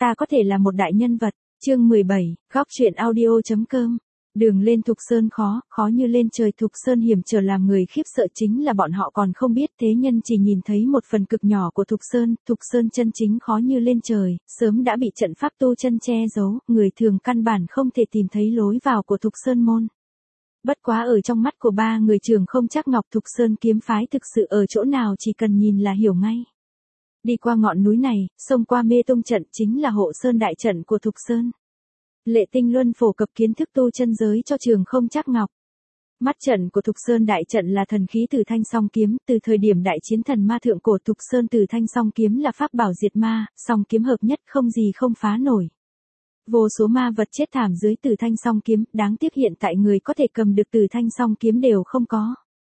ta có thể là một đại nhân vật. Chương 17, góc truyện audio.com. Đường lên Thục Sơn khó như lên trời. Thục Sơn hiểm trở làm người khiếp sợ chính là bọn họ còn không biết thế nhân chỉ nhìn thấy một phần cực nhỏ của Thục Sơn chân chính khó như lên trời, sớm đã bị trận pháp tu chân che giấu, người thường căn bản không thể tìm thấy lối vào của Thục Sơn môn. Bất quá ở trong mắt của ba người Trường Không Trắc Ngọc, Thục Sơn kiếm phái thực sự ở chỗ nào chỉ cần nhìn là hiểu ngay. Đi qua ngọn núi này, xông qua Mê Tung trận chính là hộ sơn đại trận của Thục Sơn. Lệ Tinh Luân phổ cập kiến thức tu chân giới cho Trường Không Trắc Ngọc. Mắt trận của Thục Sơn đại trận là thần khí Tử Thanh Song kiếm, từ thời điểm đại chiến thần ma thượng cổ Thục Sơn Tử Thanh Song kiếm là pháp bảo diệt ma, song kiếm hợp nhất không gì không phá nổi. Vô số ma vật chết thảm dưới Tử Thanh Song kiếm, đáng tiếc hiện tại người có thể cầm được Tử Thanh Song kiếm đều không có.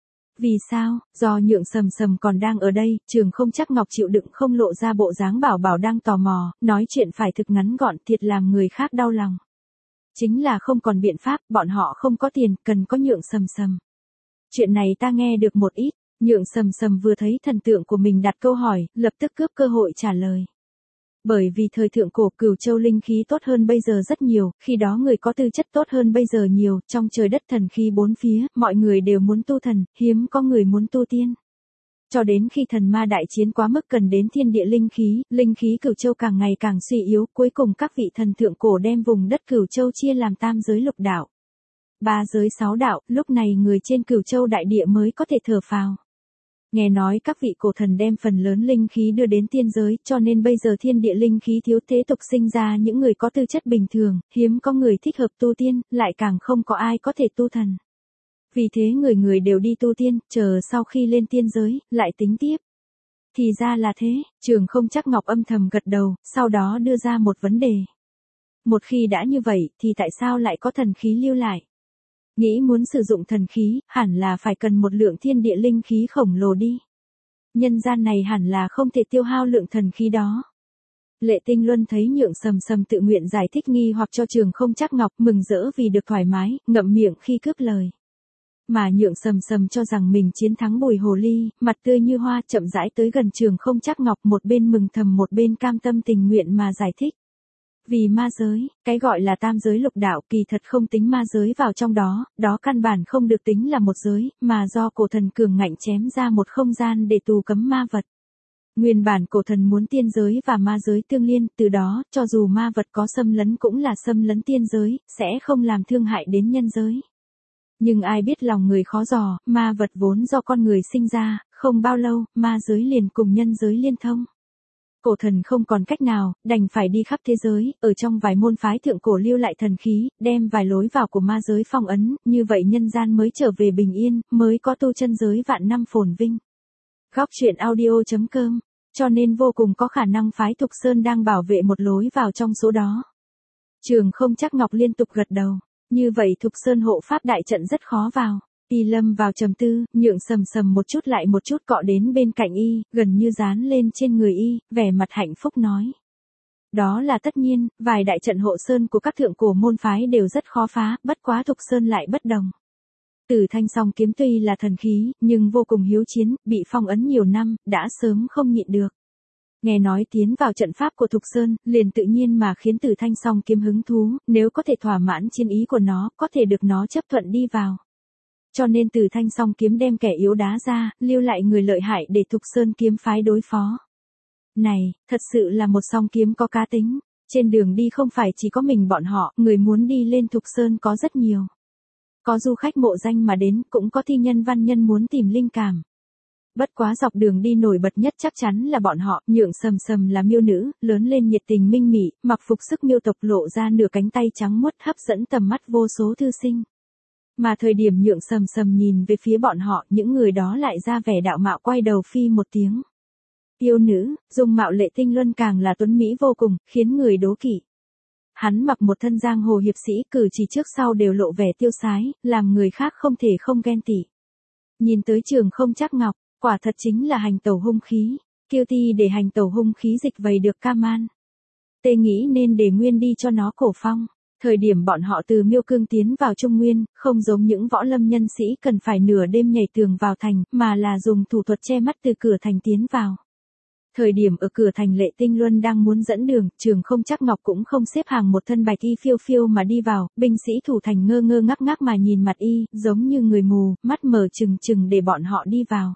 Vì sao? Do Nhượng Sầm còn đang ở đây, Trường Không Trắc Ngọc chịu đựng không lộ ra bộ dáng bảo đang tò mò, nói chuyện phải thực ngắn gọn, thiệt làm người khác đau lòng. Chính là không còn biện pháp, bọn họ không có tiền, cần có Nhượng Sầm. Chuyện này ta nghe được một ít. Nhượng Sầm vừa thấy thần tượng của mình đặt câu hỏi, lập tức cướp cơ hội trả lời. Bởi vì thời thượng cổ Cửu Châu linh khí tốt hơn bây giờ rất nhiều, khi đó người có tư chất tốt hơn bây giờ nhiều, trong trời đất thần khí bốn phía, mọi người đều muốn tu thần, hiếm có người muốn tu tiên. Cho đến khi thần ma đại chiến quá mức cần đến thiên địa linh khí Cửu Châu càng ngày càng suy yếu, cuối cùng các vị thần thượng cổ đem vùng đất Cửu Châu chia làm tam giới lục đạo, ba giới 6 đạo, lúc này người trên Cửu Châu đại địa mới có thể thở phào. Nghe nói các vị cổ thần đem phần lớn linh khí đưa đến tiên giới, cho nên bây giờ thiên địa linh khí thiếu, thế tục sinh ra những người có tư chất bình thường, hiếm có người thích hợp tu tiên, lại càng không có ai có thể tu thần. Vì thế người đều đi tu tiên, chờ sau khi lên tiên giới, lại tính tiếp. Thì ra là thế, Trường Không Trắc Ngọc âm thầm gật đầu, sau đó đưa ra một vấn đề. Một khi đã như vậy, thì tại sao lại có thần khí lưu lại? Nghĩ muốn sử dụng thần khí, hẳn là phải cần một lượng thiên địa linh khí khổng lồ đi. Nhân gian này hẳn là không thể tiêu hao lượng thần khí đó. Lệ Tinh Luân thấy Nhượng Sầm tự nguyện giải thích nghi hoặc cho Trường Không Trắc Ngọc, mừng rỡ vì được thoải mái, ngậm miệng khi cướp lời. Mà Nhượng Sầm cho rằng mình chiến thắng Bùi Hồ Ly, mặt tươi như hoa, chậm rãi tới gần Trường Không Trắc Ngọc, một bên mừng thầm một bên cam tâm tình nguyện mà giải thích. Vì ma giới, cái gọi là tam giới lục đạo kỳ thật không tính ma giới vào trong đó, đó căn bản không được tính là một giới, mà do cổ thần cường ngạnh chém ra một không gian để tù cấm ma vật. Nguyên bản cổ thần muốn tiên giới và ma giới tương liên, từ đó, cho dù ma vật có xâm lấn cũng là xâm lấn tiên giới, sẽ không làm thương hại đến nhân giới. Nhưng ai biết lòng người khó dò, ma vật vốn do con người sinh ra, không bao lâu, ma giới liền cùng nhân giới liên thông. Cổ thần không còn cách nào, đành phải đi khắp thế giới, ở trong vài môn phái thượng cổ lưu lại thần khí, đem vài lối vào của ma giới phong ấn, như vậy nhân gian mới trở về bình yên, mới có tu chân giới vạn năm phồn vinh. Góc truyện audio.com, cho nên vô cùng có khả năng phái Thục Sơn đang bảo vệ một lối vào trong số đó. Trường Không Trắc Ngọc liên tục gật đầu, như vậy Thục Sơn hộ pháp đại trận rất khó vào. Y lâm vào trầm tư, Nhượng Sầm một chút lại một chút cọ đến bên cạnh y, gần như dán lên trên người y, vẻ mặt hạnh phúc nói. Đó là tất nhiên, vài đại trận hộ sơn của các thượng cổ môn phái đều rất khó phá, bất quá Thục Sơn lại bất đồng. Tử Thanh Song kiếm tuy là thần khí, nhưng vô cùng hiếu chiến, bị phong ấn nhiều năm, đã sớm không nhịn được. Nghe nói tiến vào trận pháp của Thục Sơn, liền tự nhiên mà khiến Tử Thanh Song kiếm hứng thú, nếu có thể thỏa mãn chiến ý của nó, có thể được nó chấp thuận đi vào. Cho nên Tử Thanh Song kiếm đem kẻ yếu đá ra, lưu lại người lợi hại để Thục Sơn kiếm phái đối phó. Này, thật sự là một song kiếm có cá tính. Trên đường đi không phải chỉ có mình bọn họ, người muốn đi lên Thục Sơn có rất nhiều. Có du khách mộ danh mà đến, cũng có thi nhân văn nhân muốn tìm linh cảm. Bất quá dọc đường đi nổi bật nhất chắc chắn là bọn họ. Nhượng Sầm là miêu nữ, lớn lên nhiệt tình minh mị, mặc phục sức miêu tộc lộ ra nửa cánh tay trắng muốt, hấp dẫn tầm mắt vô số thư sinh. Mà thời điểm Nhượng Sầm nhìn về phía bọn họ, những người đó lại ra vẻ đạo mạo quay đầu phi một tiếng. Yêu nữ, dung mạo Lệ Tinh Luân càng là tuấn mỹ vô cùng, khiến người đố kỵ. Hắn mặc một thân giang hồ hiệp sĩ, cử chỉ trước sau đều lộ vẻ tiêu sái, làm người khác không thể không ghen tị. Nhìn tới Trường Không Trắc Ngọc, quả thật chính là hành tẩu hung khí, kiêu ti để hành tẩu hung khí dịch vầy được ca man. Tê nghĩ nên để nguyên đi cho nó cổ phong. Thời điểm bọn họ từ Miêu Cương tiến vào Trung Nguyên, không giống những võ lâm nhân sĩ cần phải nửa đêm nhảy tường vào thành, mà là dùng thủ thuật che mắt từ cửa thành tiến vào. Thời điểm ở cửa thành Lệ Tinh Luân đang muốn dẫn đường, Trường Không Trắc Ngọc cũng không xếp hàng một thân bạch y phiêu phiêu mà đi vào, binh sĩ thủ thành ngơ ngơ ngác ngác mà nhìn mặt y, giống như người mù, mắt mở trừng trừng để bọn họ đi vào.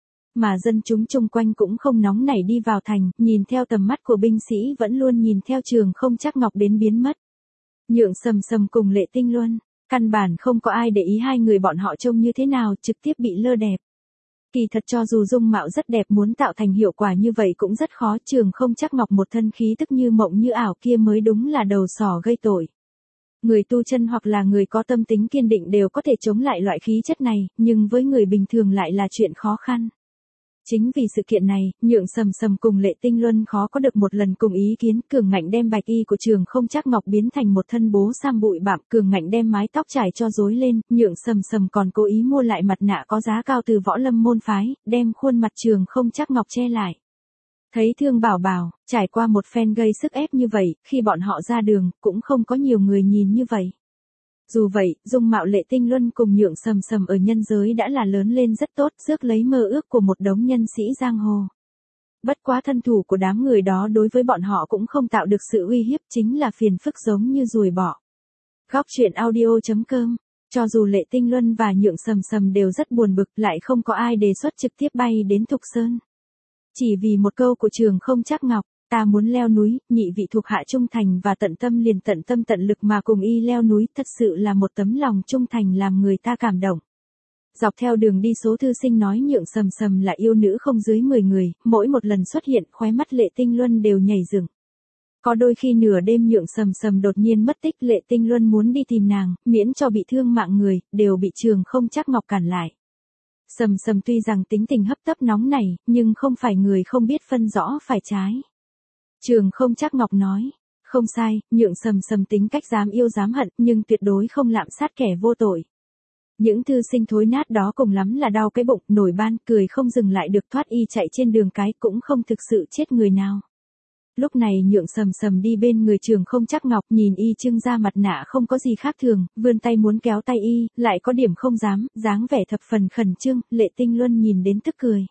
Mà dân chúng chung quanh cũng không nóng nảy đi vào thành, nhìn theo tầm mắt của binh sĩ vẫn luôn nhìn theo Trường Không Trắc Ngọc đến biến mất. Nhượng Sầm Sầm cùng Lệ Tinh Luân, căn bản không có ai để ý hai người bọn họ trông như thế nào, trực tiếp bị lơ đẹp. Kỳ thật cho dù dung mạo rất đẹp muốn tạo thành hiệu quả như vậy cũng rất khó, Trường Không Trắc Ngọc một thân khí tức như mộng như ảo kia mới đúng là đầu sỏ gây tội. Người tu chân hoặc là người có tâm tính kiên định đều có thể chống lại loại khí chất này, nhưng với người bình thường lại là chuyện khó khăn. Chính vì sự kiện này, Nhượng Sầm Sầm cùng Lệ Tinh Luân khó có được một lần cùng ý kiến, Cường Ngạnh đem bạch y của Trường Không Trắc Ngọc biến thành một thân bố sam bụi bặm, Cường Ngạnh đem mái tóc trải cho rối lên, Nhượng Sầm Sầm còn cố ý mua lại mặt nạ có giá cao từ Võ Lâm môn phái, đem khuôn mặt Trường Không Trắc Ngọc che lại. Thấy Thương Bảo Bảo, trải qua một phen gây sức ép như vậy, khi bọn họ ra đường, cũng không có nhiều người nhìn như vậy. Dù vậy, dung mạo Lệ Tinh Luân cùng Nhượng Sầm Sầm ở nhân giới đã là lớn lên rất tốt, rước lấy mơ ước của một đống nhân sĩ giang hồ. Bất quá thân thủ của đám người đó đối với bọn họ cũng không tạo được sự uy hiếp, chính là phiền phức giống như ruồi bọ. Góc truyện audio.com. Cho dù Lệ Tinh Luân và Nhượng Sầm Sầm đều rất buồn bực, lại không có ai đề xuất trực tiếp bay đến Thục Sơn. Chỉ vì một câu của Trường Không Trắc Ngọc, ta muốn leo núi, nhị vị thuộc hạ trung thành và tận tâm liền tận tâm tận lực mà cùng y leo núi, thật sự là một tấm lòng trung thành làm người ta cảm động. Dọc theo đường đi số thư sinh nói Nhượng Sầm Sầm là yêu nữ không dưới 10 người, mỗi một lần xuất hiện khóe mắt Lệ Tinh Luân đều nhảy dựng. Có đôi khi nửa đêm Nhượng Sầm Sầm đột nhiên mất tích, Lệ Tinh Luân muốn đi tìm nàng, miễn cho bị thương mạng người, đều bị Trường Không Trắc Ngọc cản lại. Sầm Sầm tuy rằng tính tình hấp tấp nóng nảy, nhưng không phải người không biết phân rõ phải trái. Trường Không Trắc Ngọc nói, không sai, Nhượng Sầm Sầm tính cách dám yêu dám hận, nhưng tuyệt đối không lạm sát kẻ vô tội. Những thư sinh thối nát đó cùng lắm là đau cái bụng, nổi ban, cười không dừng lại được, thoát y chạy trên đường cái cũng không thực sự chết người nào. Lúc này Nhượng Sầm Sầm đi bên người Trường Không Trắc Ngọc, nhìn y trưng ra mặt nạ không có gì khác thường, vươn tay muốn kéo tay y, lại có điểm không dám, dáng vẻ thập phần khẩn trương, Lệ Tinh Luân nhìn đến tức cười.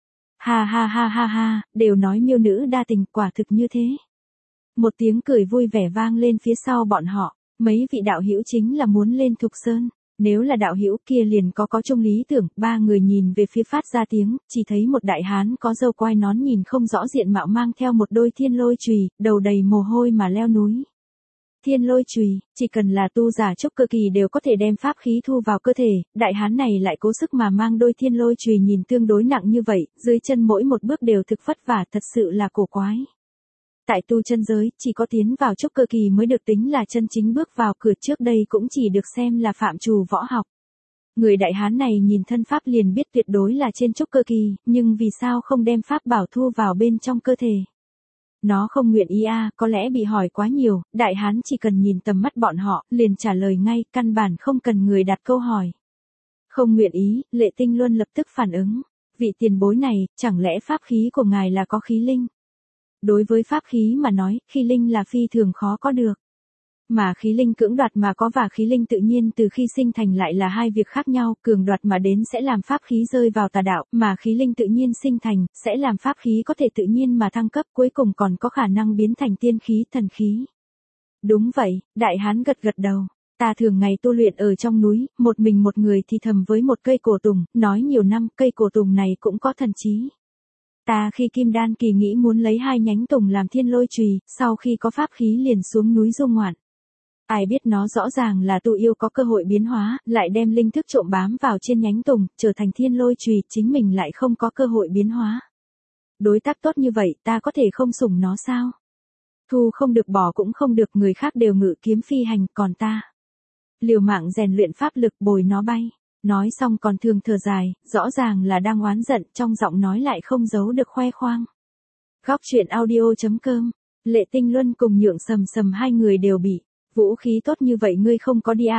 Ha ha ha ha ha, đều nói miêu nữ đa tình, quả thực như thế. Một tiếng cười vui vẻ vang lên phía sau bọn họ, mấy vị đạo hữu chính là muốn lên Thục Sơn. Nếu là đạo hữu kia liền có chung lý tưởng, ba người nhìn về phía phát ra tiếng, chỉ thấy một đại hán có râu quai nón nhìn không rõ diện mạo mang theo một đôi thiên lôi chùy, đầu đầy mồ hôi mà leo núi. Thiên lôi chùy, chỉ cần là tu giả trúc cơ kỳ đều có thể đem pháp khí thu vào cơ thể, đại hán này lại cố sức mà mang đôi thiên lôi chùy nhìn tương đối nặng như vậy, dưới chân mỗi một bước đều thực vất vả, thật sự là cổ quái. Tại tu chân giới, chỉ có tiến vào trúc cơ kỳ mới được tính là chân chính bước vào cửa, trước đây cũng chỉ được xem là phạm trù võ học. Người đại hán này nhìn thân pháp liền biết tuyệt đối là trên trúc cơ kỳ, nhưng vì sao không đem pháp bảo thu vào bên trong cơ thể? Nó không nguyện ý à, có lẽ bị hỏi quá nhiều, đại hán chỉ cần nhìn tầm mắt bọn họ, liền trả lời ngay, căn bản không cần người đặt câu hỏi. Không nguyện ý, Lệ Tinh Luân lập tức phản ứng. Vị tiền bối này, chẳng lẽ pháp khí của ngài là có khí linh? Đối với pháp khí mà nói, khí linh là phi thường khó có được. Mà khí linh cưỡng đoạt mà có và khí linh tự nhiên từ khi sinh thành lại là hai việc khác nhau, cường đoạt mà đến sẽ làm pháp khí rơi vào tà đạo, mà khí linh tự nhiên sinh thành, sẽ làm pháp khí có thể tự nhiên mà thăng cấp, cuối cùng còn có khả năng biến thành tiên khí, thần khí. Đúng vậy, đại hán gật gật đầu. Ta thường ngày tu luyện ở trong núi, một mình một người thì thầm với một cây cổ tùng, nói nhiều năm, cây cổ tùng này cũng có thần trí. Ta khi kim đan kỳ nghĩ muốn lấy 2 nhánh tùng làm thiên lôi chùy, sau khi có pháp khí liền xuống núi du ngoạn. Ai biết nó rõ ràng là tu yêu có cơ hội biến hóa, lại đem linh thức trộm bám vào trên nhánh tùng, trở thành thiên lôi chùy, chính mình lại không có cơ hội biến hóa. Đối tác tốt như vậy, ta có thể không sủng nó sao? Thu không được bỏ cũng không được, người khác đều ngự kiếm phi hành, còn ta liều mạng rèn luyện pháp lực bồi nó bay. Nói xong còn thường thở dài, rõ ràng là đang oán giận, trong giọng nói lại không giấu được khoe khoang. Góc truyện audio.com. Lệ Tinh Luân cùng Nhượng Sầm Sầm hai người đều bị vũ khí tốt như vậy ngươi không có đi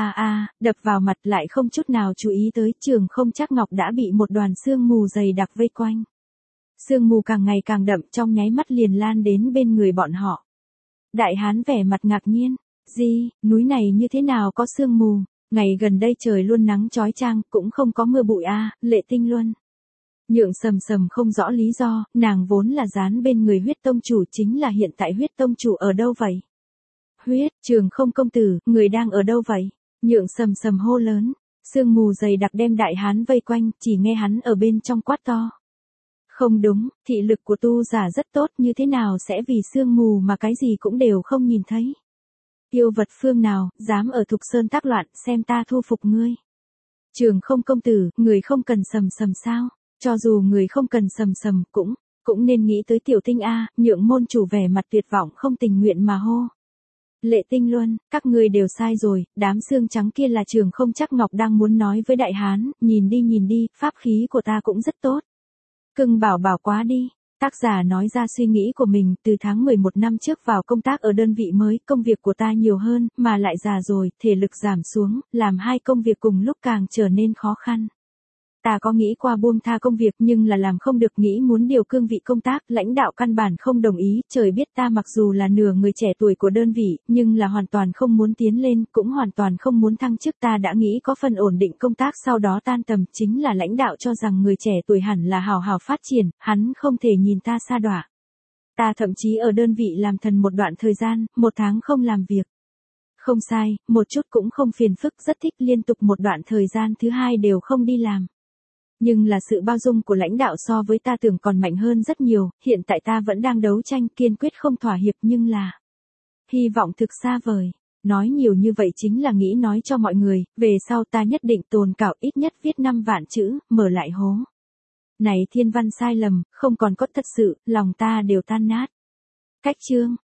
đập vào mặt, lại không chút nào chú ý tới, Trường Không Trắc Ngọc đã bị một đoàn sương mù dày đặc vây quanh. Sương mù càng ngày càng đậm, trong nháy mắt liền lan đến bên người bọn họ. Đại hán vẻ mặt ngạc nhiên, gì, núi này như thế nào có sương mù? Ngày gần đây trời luôn nắng chói chang, cũng không có mưa bụi Lệ Tinh Luân. Nhượng Sầm Sầm không rõ lý do, nàng vốn là dán bên người Huyết Tông chủ, chính là hiện tại Huyết Tông chủ ở đâu vậy? Huyết, Trường Không công tử, người đang ở đâu vậy? Nhượng Sầm Sầm hô lớn, sương mù dày đặc đem đại hán vây quanh, chỉ nghe hắn ở bên trong quát to. Không đúng, thị lực của tu giả rất tốt, như thế nào sẽ vì sương mù mà cái gì cũng đều không nhìn thấy? Yêu vật phương nào, dám ở Thục Sơn tác loạn, xem ta thu phục ngươi. Trường Không công tử, người không cần Sầm Sầm sao? Cho dù người không cần Sầm Sầm, cũng nên nghĩ tới Tiểu Tinh a. Nhượng môn chủ vẻ mặt tuyệt vọng không tình nguyện mà hô. Lệ Tinh Luân, các ngươi đều sai rồi, đám xương trắng kia là Trường Không chắc Ngọc đang muốn nói với đại hán, nhìn đi, pháp khí của ta cũng rất tốt. Cưng bảo bảo quá đi. Tác giả nói ra suy nghĩ của mình, từ tháng 11 năm trước vào công tác ở đơn vị mới, công việc của ta nhiều hơn, mà lại già rồi, thể lực giảm xuống, làm hai công việc cùng lúc càng trở nên khó khăn. Ta có nghĩ qua buông tha công việc nhưng là làm không được, nghĩ muốn điều cương vị công tác, lãnh đạo căn bản không đồng ý, trời biết ta mặc dù là nửa người trẻ tuổi của đơn vị, nhưng là hoàn toàn không muốn tiến lên, cũng hoàn toàn không muốn thăng chức, ta đã nghĩ có phần ổn định công tác sau đó tan tầm, chính là lãnh đạo cho rằng người trẻ tuổi hẳn là hào hào phát triển, hắn không thể nhìn ta sa đọa. Ta thậm chí ở đơn vị làm thần một đoạn thời gian, 1 tháng không làm việc. Không sai, một chút cũng không phiền phức, rất thích, liên tục một đoạn thời gian thứ hai đều không đi làm. Nhưng là sự bao dung của lãnh đạo so với ta tưởng còn mạnh hơn rất nhiều, hiện tại ta vẫn đang đấu tranh kiên quyết không thỏa hiệp, nhưng là hy vọng thực xa vời. Nói nhiều như vậy chính là nghĩ nói cho mọi người, về sau ta nhất định tồn cảo, ít nhất viết 5 vạn chữ, mở lại hố. Này thiên văn sai lầm, không còn có thật sự, lòng ta đều tan nát. Cách chương.